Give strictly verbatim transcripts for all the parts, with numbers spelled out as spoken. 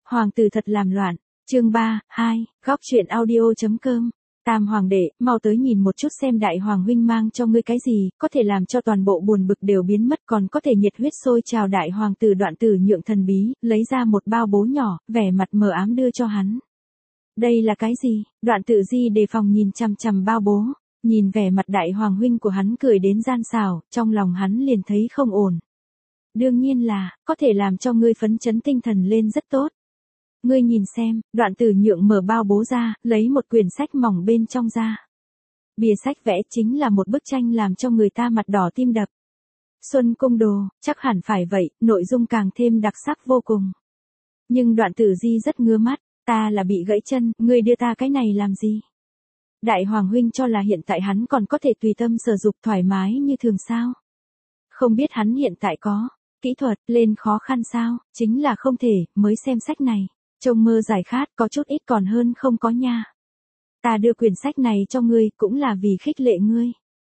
Hoàng tử thật làm loạn. Chương ba, hai, góc truyện audio.com. Tam hoàng đệ, mau tới nhìn một chút xem đại hoàng huynh mang cho ngươi cái gì, có thể làm cho toàn bộ buồn bực đều biến mất, còn có thể nhiệt huyết sôi trào. Đại hoàng tử Đoạn Tử Nhượng thần bí, lấy ra một bao bố nhỏ, vẻ mặt mờ ám đưa cho hắn. Đây là cái gì? Đoạn Tử Di đề phòng nhìn chằm chằm bao bố, nhìn vẻ mặt đại hoàng huynh của hắn cười đến gian xảo, trong lòng hắn liền thấy không ổn. Đương nhiên là, có thể làm cho ngươi phấn chấn tinh thần lên rất tốt. Ngươi nhìn xem, Đoạn Tử Nhượng mở bao bố ra, lấy một quyển sách mỏng bên trong ra. Bìa sách vẽ chính là một bức tranh làm cho người ta mặt đỏ tim đập. Xuân Cung Đồ, chắc hẳn phải vậy, nội dung càng thêm đặc sắc vô cùng. Nhưng Đoạn Tử Di rất ngứa mắt, ta là bị gãy chân, ngươi đưa ta cái này làm gì? Đại hoàng huynh cho là hiện tại hắn còn có thể tùy tâm sở dục thoải mái như thường sao? Không biết hắn hiện tại có kỹ thuật lên khó khăn sao? Chính là không thể, mới xem sách này. Trông mơ giải khát có chút ít còn hơn không có nha. Ta đưa quyển sách này cho ngươi cũng là vì khích lệ ngươi.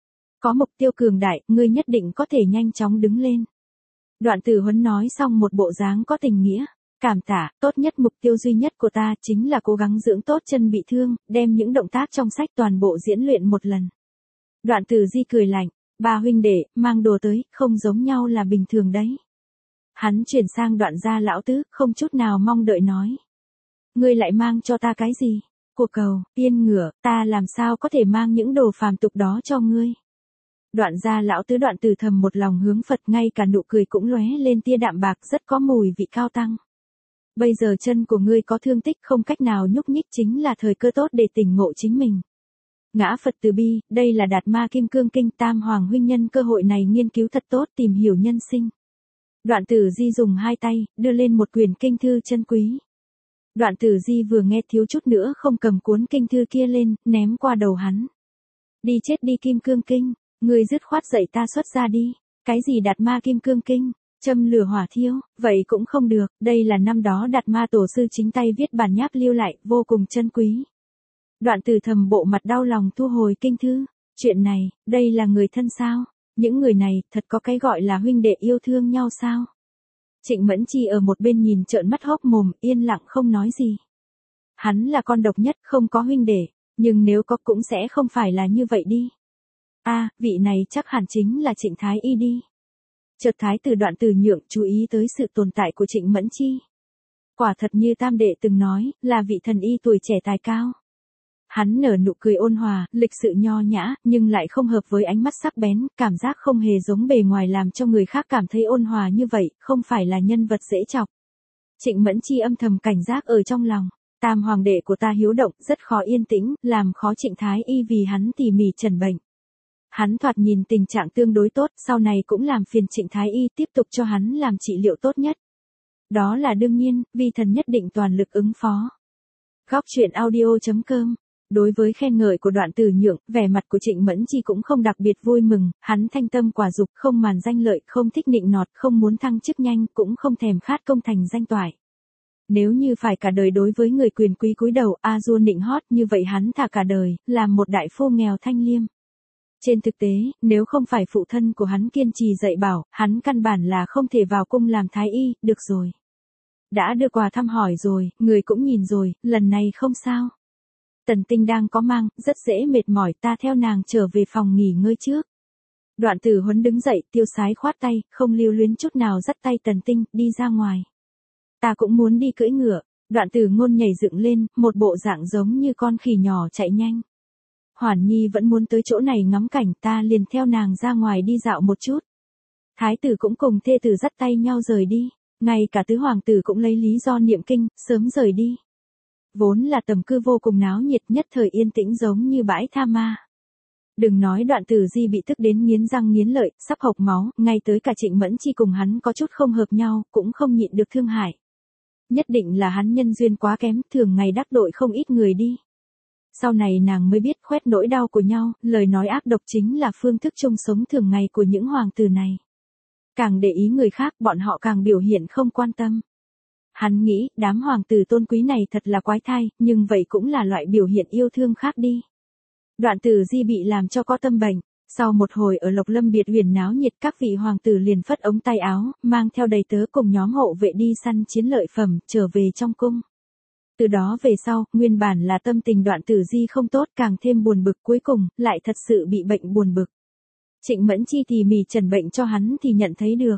Có mục tiêu cường đại, ngươi nhất định có thể nhanh chóng đứng lên. Đoạn Tử Huấn nói xong một bộ dáng có tình nghĩa. Cảm tạ, tốt nhất mục tiêu duy nhất của ta chính là cố gắng dưỡng tốt chân bị thương, đem những động tác trong sách toàn bộ diễn luyện một lần. Đoạn Tử Di cười lạnh, ba huynh đệ, mang đồ tới, không giống nhau là bình thường đấy. Hắn chuyển sang Đoạn gia lão tứ, không chút nào mong đợi nói. Ngươi lại mang cho ta cái gì? Của cầu, yên ngựa, ta làm sao có thể mang những đồ phàm tục đó cho ngươi? Đoạn gia lão tứ Đoạn Tử thầm một lòng hướng Phật, ngay cả nụ cười cũng lóe lên tia đạm bạc rất có mùi vị cao tăng. Bây giờ chân của ngươi có thương tích không cách nào nhúc nhích chính là thời cơ tốt để tỉnh ngộ chính mình. Ngã Phật từ bi, đây là Đạt Ma Kim Cương Kinh. Tam hoàng huynh nhân cơ hội này nghiên cứu thật tốt, tìm hiểu nhân sinh. Đoạn Tử Di dùng hai tay, đưa lên một quyển kinh thư chân quý. Đoạn Tử Di vừa nghe thiếu chút nữa không cầm cuốn kinh thư kia lên, ném qua đầu hắn. Đi chết đi Kim Cương Kinh, ngươi dứt khoát dạy ta xuất ra đi. Cái gì Đạt Ma Kim Cương Kinh? Châm lửa hỏa thiêu, vậy cũng không được, đây là năm đó Đạt Ma tổ sư chính tay viết bản nháp lưu lại, vô cùng chân quý. Đoạn Tử thầm bộ mặt đau lòng thu hồi kinh thư. Chuyện này, đây là người thân sao? Những người này, thật có cái gọi là huynh đệ yêu thương nhau sao? Trịnh Mẫn Chi ở một bên nhìn trợn mắt hốc mồm, yên lặng không nói gì. Hắn là con độc nhất, không có huynh đệ, nhưng nếu có cũng sẽ không phải là như vậy đi. A, à, vị này chắc hẳn chính là Trịnh Thái Y đi. Chợt Thái tử Đoạn Tử Nhượng chú ý tới sự tồn tại của Trịnh Mẫn Chi. Quả thật như tam đệ từng nói, là vị thần y tuổi trẻ tài cao. Hắn nở nụ cười ôn hòa, lịch sự nho nhã, nhưng lại không hợp với ánh mắt sắc bén, cảm giác không hề giống bề ngoài làm cho người khác cảm thấy ôn hòa như vậy, không phải là nhân vật dễ chọc. Trịnh Mẫn Chi âm thầm cảnh giác ở trong lòng, tam hoàng đệ của ta hiếu động, rất khó yên tĩnh, làm khó Trịnh Thái Y vì hắn tỉ mỉ chẩn bệnh. Hắn thoạt nhìn tình trạng tương đối tốt, sau này cũng làm phiền Trịnh Thái Y tiếp tục cho hắn làm trị liệu tốt nhất. Đó là đương nhiên, vi thần nhất định toàn lực ứng phó. Góc truyện audio.com. Đối với khen ngợi của Đoạn Tử Nhượng, vẻ mặt của Trịnh Mẫn Chi cũng không đặc biệt vui mừng, hắn thanh tâm quả dục, không màn danh lợi, không thích nịnh nọt, không muốn thăng chức nhanh, cũng không thèm khát công thành danh toại. Nếu như phải cả đời đối với người quyền quý cúi đầu, a dua nịnh hót, như vậy hắn thà cả đời, làm một đại phu nghèo thanh liêm. Trên thực tế, nếu không phải phụ thân của hắn kiên trì dạy bảo, hắn căn bản là không thể vào cung làm thái y, được rồi. Đã đưa quà thăm hỏi rồi, người cũng nhìn rồi, lần này không sao. Tần Tinh đang có mang, rất dễ mệt mỏi, ta theo nàng trở về phòng nghỉ ngơi trước. Đoạn Tử Huấn đứng dậy, tiêu sái khoát tay, không lưu luyến chút nào dắt tay Tần Tinh, đi ra ngoài. Ta cũng muốn đi cưỡi ngựa. Đoạn Tử Ngôn nhảy dựng lên, một bộ dạng giống như con khỉ nhỏ chạy nhanh. Hoản Nhi vẫn muốn tới chỗ này ngắm cảnh, ta liền theo nàng ra ngoài đi dạo một chút. Thái tử cũng cùng thê tử dắt tay nhau rời đi, ngay cả tứ hoàng tử cũng lấy lý do niệm kinh, sớm rời đi. Vốn là tầm cư vô cùng náo nhiệt, nhất thời yên tĩnh giống như bãi tha ma. Đừng nói Đoạn Tử Di bị tức đến nghiến răng nghiến lợi, sắp hộc máu, ngay tới cả Trịnh Mẫn Chi cùng hắn có chút không hợp nhau, cũng không nhịn được thương hại. Nhất định là hắn nhân duyên quá kém, thường ngày đắc tội không ít người đi. Sau này nàng mới biết khoét nỗi đau của nhau, lời nói ác độc chính là phương thức chung sống thường ngày của những hoàng tử này. Càng để ý người khác, bọn họ càng biểu hiện không quan tâm. Hắn nghĩ, đám hoàng tử tôn quý này thật là quái thai, nhưng vậy cũng là loại biểu hiện yêu thương khác đi. Đoạn Tử Di bị làm cho có tâm bệnh, Sau một hồi ở Lộc Lâm biệt huyền náo nhiệt, các vị hoàng tử liền phất ống tay áo, mang theo đầy tớ cùng nhóm hộ vệ đi săn chiến lợi phẩm, trở về trong cung. Từ đó về sau, nguyên bản là tâm tình Đoạn Tử Di không tốt, càng thêm buồn bực, cuối cùng, lại thật sự bị bệnh buồn bực. Trịnh Mẫn Chi tỉ mỉ trần bệnh cho hắn thì nhận thấy được.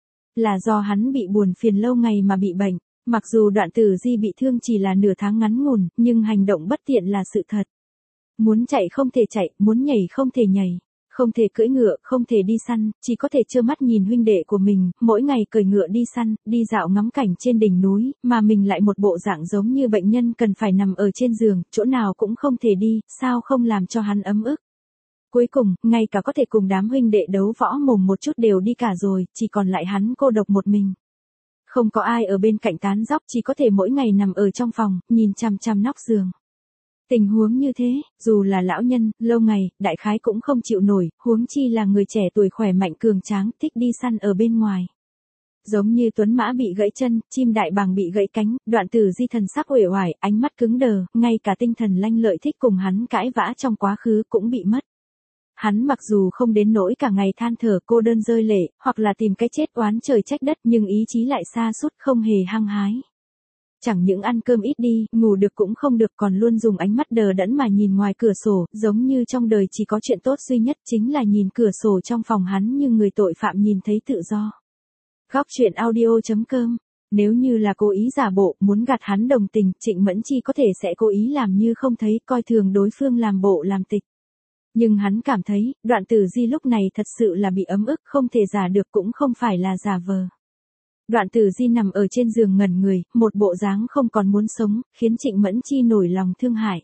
Là do hắn bị buồn phiền lâu ngày mà bị bệnh. Mặc dù Đoạn Tử Di bị thương chỉ là nửa tháng ngắn ngủn, nhưng hành động bất tiện là sự thật. Muốn chạy không thể chạy, muốn nhảy không thể nhảy. Không thể cưỡi ngựa, không thể đi săn, chỉ có thể trơ mắt nhìn huynh đệ của mình, mỗi ngày cởi ngựa đi săn, đi dạo ngắm cảnh trên đỉnh núi, mà mình lại một bộ dạng giống như bệnh nhân cần phải nằm ở trên giường, chỗ nào cũng không thể đi, sao không làm cho hắn ấm ức. Cuối cùng, ngay cả có thể cùng đám huynh đệ đấu võ mồm một chút đều đi cả rồi, chỉ còn lại hắn cô độc một mình. Không có ai ở bên cạnh tán dóc, chỉ có thể mỗi ngày nằm ở trong phòng, nhìn chằm chằm nóc giường. Tình huống như thế, dù là lão nhân, lâu ngày, đại khái cũng không chịu nổi, huống chi là người trẻ tuổi khỏe mạnh cường tráng, thích đi săn ở bên ngoài. Giống như tuấn mã bị gãy chân, chim đại bàng bị gãy cánh, Đoạn Tử Di thần sắc uể oải, ánh mắt cứng đờ, ngay cả tinh thần lanh lợi thích cùng hắn cãi vã trong quá khứ cũng bị mất. Hắn mặc dù không đến nỗi cả ngày than thở cô đơn rơi lệ, hoặc là tìm cái chết oán trời trách đất, nhưng ý chí lại xa sút không hề hăng hái. Chẳng những ăn cơm ít đi, ngủ được cũng không được, còn luôn dùng ánh mắt đờ đẫn mà nhìn ngoài cửa sổ, giống như trong đời chỉ có chuyện tốt duy nhất chính là nhìn cửa sổ trong phòng hắn như người tội phạm nhìn thấy tự do. Góc truyện audio chấm com. Nếu như là cố ý giả bộ, muốn gạt hắn đồng tình, Trịnh Mẫn Chi có thể sẽ cố ý làm như không thấy, coi thường đối phương làm bộ làm tịch. Nhưng hắn cảm thấy, Đoạn Tử Di lúc này thật sự là bị ấm ức, không thể giả được cũng không phải là giả vờ. Đoạn Tử Di nằm ở trên giường ngẩn người, một bộ dáng không còn muốn sống, khiến Trịnh Mẫn Chi nổi lòng thương hại.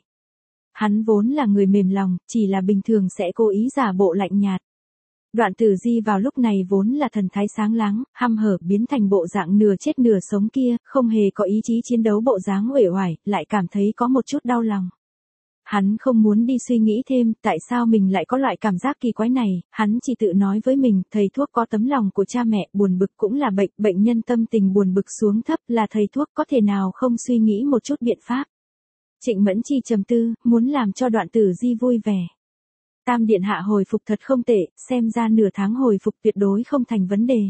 Hắn vốn là người mềm lòng, chỉ là bình thường sẽ cố ý giả bộ lạnh nhạt. Đoạn Tử Di vào lúc này vốn là thần thái sáng láng, hăm hở biến thành bộ dạng nửa chết nửa sống kia, không hề có ý chí chiến đấu bộ dáng uể oải, lại cảm thấy có một chút đau lòng. Hắn không muốn đi suy nghĩ thêm, tại sao mình lại có loại cảm giác kỳ quái này, hắn chỉ tự nói với mình, thầy thuốc có tấm lòng của cha mẹ, buồn bực cũng là bệnh, bệnh nhân tâm tình buồn bực xuống thấp là thầy thuốc, có thể nào không suy nghĩ một chút biện pháp. Trịnh Mẫn Chi trầm tư, muốn làm cho Đoạn Tử Di vui vẻ. Tam điện hạ hồi phục thật không tệ, xem ra nửa tháng hồi phục tuyệt đối không thành vấn đề.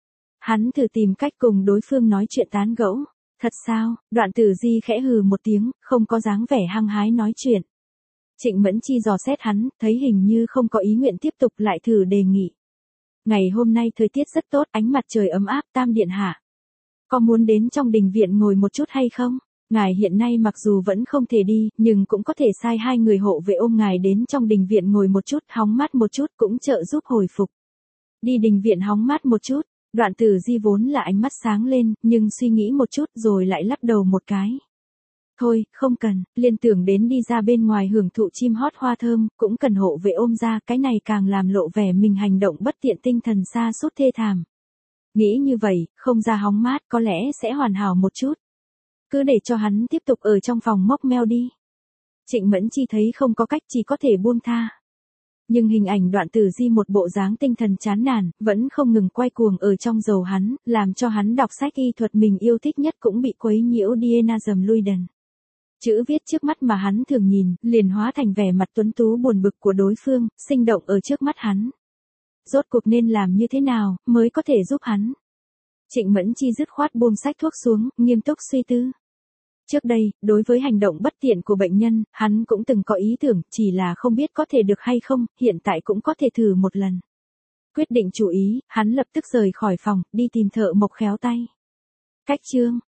Hắn thử tìm cách cùng đối phương nói chuyện tán gẫu. Thật sao? Đoạn Tử Di khẽ hừ một tiếng, không có dáng vẻ hăng hái nói chuyện. Trịnh Mẫn Chi dò xét hắn, thấy hình như không có ý nguyện tiếp tục, lại thử đề nghị. Ngày hôm nay thời tiết rất tốt, ánh mặt trời ấm áp, Tam điện hạ. Có muốn đến trong đình viện ngồi một chút hay không? Ngài hiện nay mặc dù vẫn không thể đi, nhưng cũng có thể sai hai người hộ vệ ôm ngài đến trong đình viện ngồi một chút, hóng mát một chút cũng trợ giúp hồi phục. Đi đình viện hóng mát một chút. Đoạn Tử Di vốn là ánh mắt sáng lên, nhưng suy nghĩ một chút rồi lại lắc đầu một cái. Thôi, không cần, liên tưởng đến đi ra bên ngoài hưởng thụ chim hót hoa thơm, cũng cần hộ vệ ôm ra, cái này càng làm lộ vẻ mình hành động bất tiện, tinh thần xa sút thê thảm. Nghĩ như vậy, không ra hóng mát có lẽ sẽ hoàn hảo một chút. Cứ để cho hắn tiếp tục ở trong phòng mốc meo đi. Trịnh Mẫn Chi thấy không có cách, chỉ có thể buông tha. Nhưng hình ảnh Đoạn Tử Di một bộ dáng tinh thần chán nản, vẫn không ngừng quay cuồng ở trong đầu hắn, làm cho hắn đọc sách y thuật mình yêu thích nhất cũng bị quấy nhiễu Diana dầm lui đần. Chữ viết trước mắt mà hắn thường nhìn, liền hóa thành vẻ mặt tuấn tú buồn bực của đối phương, sinh động ở trước mắt hắn. Rốt cuộc nên làm như thế nào, mới có thể giúp hắn? Trịnh Mẫn Chi dứt khoát buông sách thuốc xuống, nghiêm túc suy tư. Trước đây, đối với hành động bất tiện của bệnh nhân, hắn cũng từng có ý tưởng, chỉ là không biết có thể được hay không, hiện tại cũng có thể thử một lần. Quyết định chủ ý, hắn lập tức rời khỏi phòng, đi tìm thợ mộc khéo tay. Cách chương